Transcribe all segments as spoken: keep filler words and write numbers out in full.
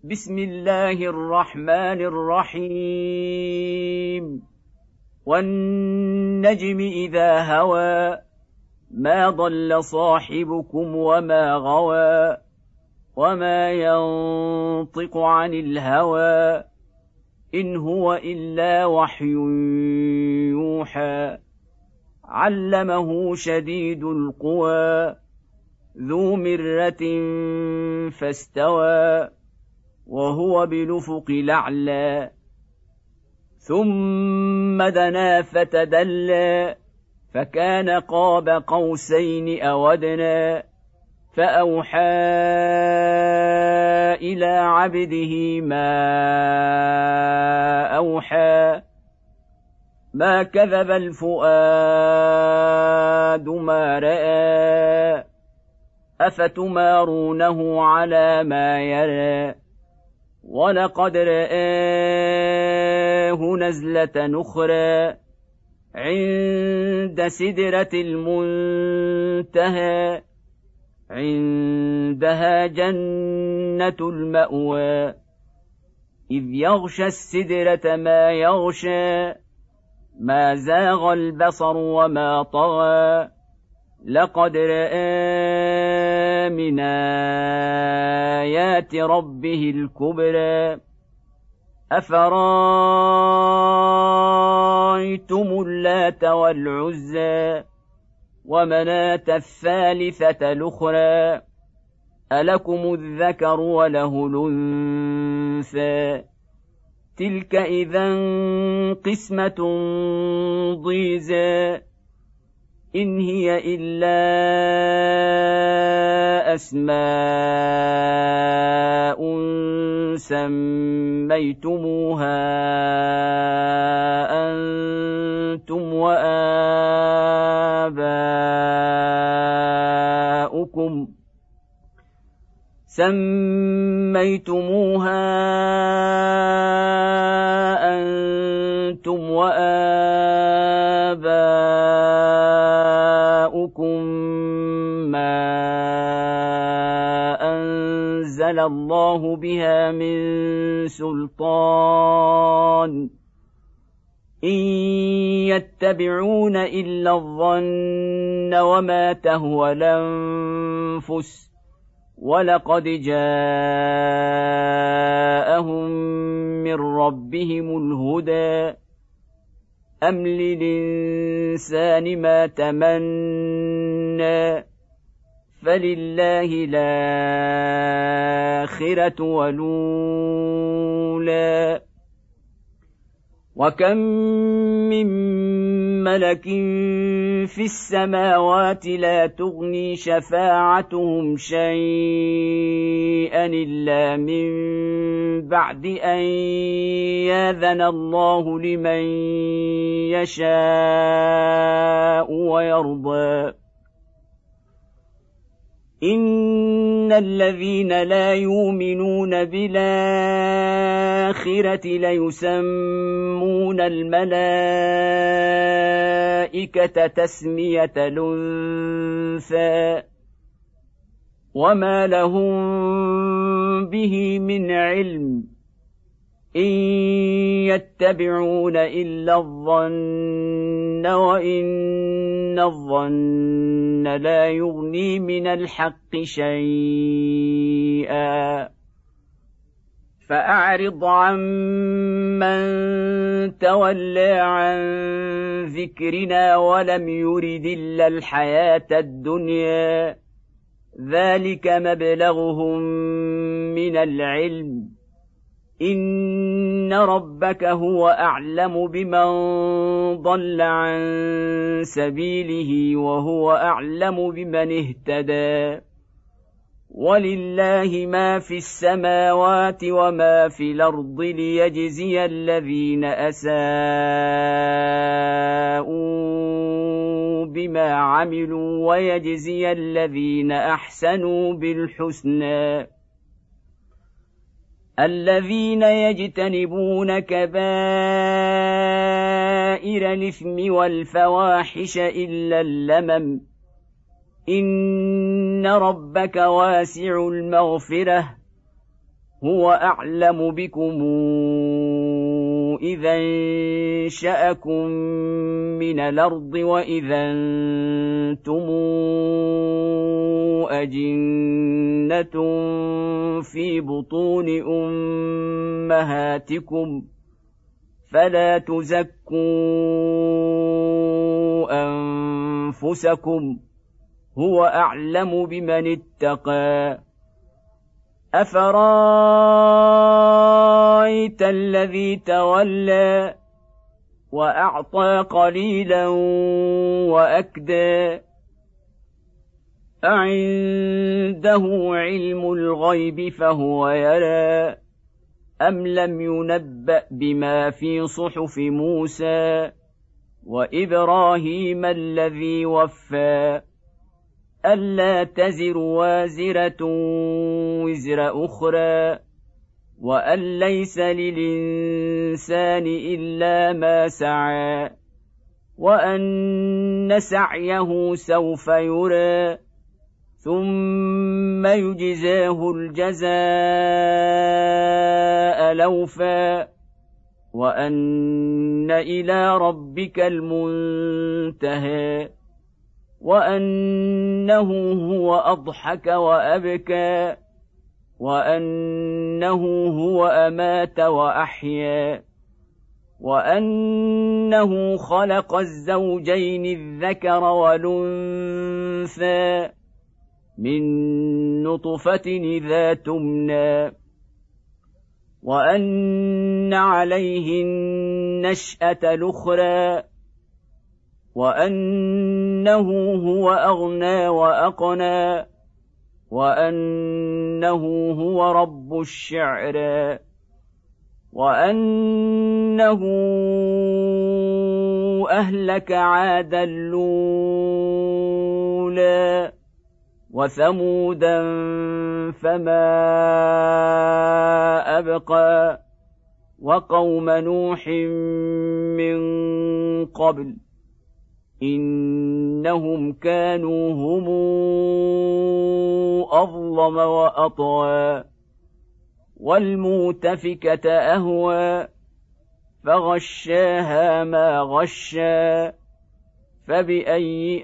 بسم الله الرحمن الرحيم والنجم إذا هوى ما ضل صاحبكم وما غوى وما ينطق عن الهوى إن هو إلا وحي يوحى علمه شديد القوى ذو مرة فاستوى وهو بالأفق الأعلى ثم دنا فتدلى فكان قاب قوسين أو أدنى فأوحى إلى عبده ما أوحى ما كذب الفؤاد ما رأى أفتمارونه على ما يرى ولقد رآه نزلة أخرى عند سدرة المنتهى عندها جنة المأوى إذ يغشى السدرة ما يغشى ما زاغ البصر وما طغى لقد رأى من آيات ربه الكبرى أفرأيتم اللات والعزى ومناة الثالثة الأخرى ألكم الذكر وله الأنثى تلك إذا قسمة ضيزى إن هي إلا أسماء سميتموها أنتم وآباؤكم سميتموها أنتم وآباؤكم ما أنزل الله بها من سلطان إن يتبعون إلا الظن وما تهوى الأنفس ولقد جاءهم من ربهم الهدى أم للإنسان ما تمنى فلله الآخرة والأولى وكم من ملك في السماوات لا تغني شفاعتهم شيئا إلا من بعد أن يأذن الله لمن يشاء ويرضى إن الذين لا يؤمنون بالآخرة ليسمون الملائكة تسمية الأنثى وما لهم به من علم إن يتبعون إلا الظن وإن الظن لا يغني من الحق شيئا فأعرض عن من تولى عن ذكرنا ولم يرد إلا الحياة الدنيا ذلك مبلغهم من العلم إن ربك هو أعلم بمن ضل عن سبيله وهو أعلم بمن اهتدى ولله ما في السماوات وما في الأرض ليجزي الذين أساءوا بما عملوا ويجزي الذين أحسنوا بالحسنى الذين يجتنبون كبائر الإثم والفواحش إلا اللمم إن ربك واسع المغفرة هو أعلم بكم إذا انشأكم من الأرض وإذا أنتم أجنة في بطون أمهاتكم فلا تزكوا أنفسكم هو أعلم بمن اتقى أفرأيت الذي تولى وأعطى قليلا وأكدى أعنده علم الغيب فهو يرى أم لم ينبأ بما في صحف موسى وإبراهيم الذي وفى ألا تزر وازرة وزر أخرى وأن ليس للإنسان إلا ما سعى وأن سعيه سوف يرى ثم يجزاه الجزاء الأوفى وأن إلى ربك المنتهى وأنه هو أضحك وأبكى وأنه هو أمات وأحيا وأنه خلق الزوجين الذكر والأنثى من نطفة إذا تمنى وأن عليه النشأة الأخرى وأنه هو أغنى وأقنى وأنه هو رب الشعرى وأنه أهلك عادا الأولى وثمودا فما أبقى وقوم نوح من قبل إنهم كانوا هم أظلم وأطغى والمؤتفكة أهوى فغشاها ما غشى فبأي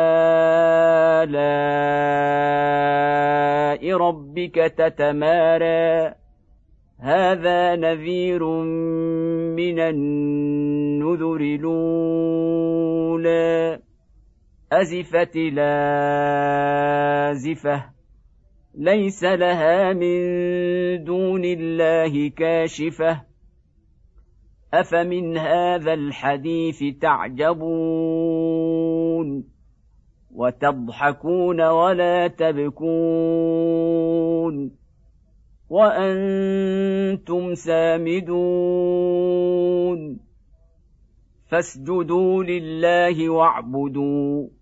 آلاء ربك تتمارى هذا نذير من النذر الأولى أزفت لازفة ليس لها من دون الله كاشفة أفمن هذا الحديث تعجبون وتضحكون ولا تبكون وأنتم سامدون فاسجدوا لله واعبدوا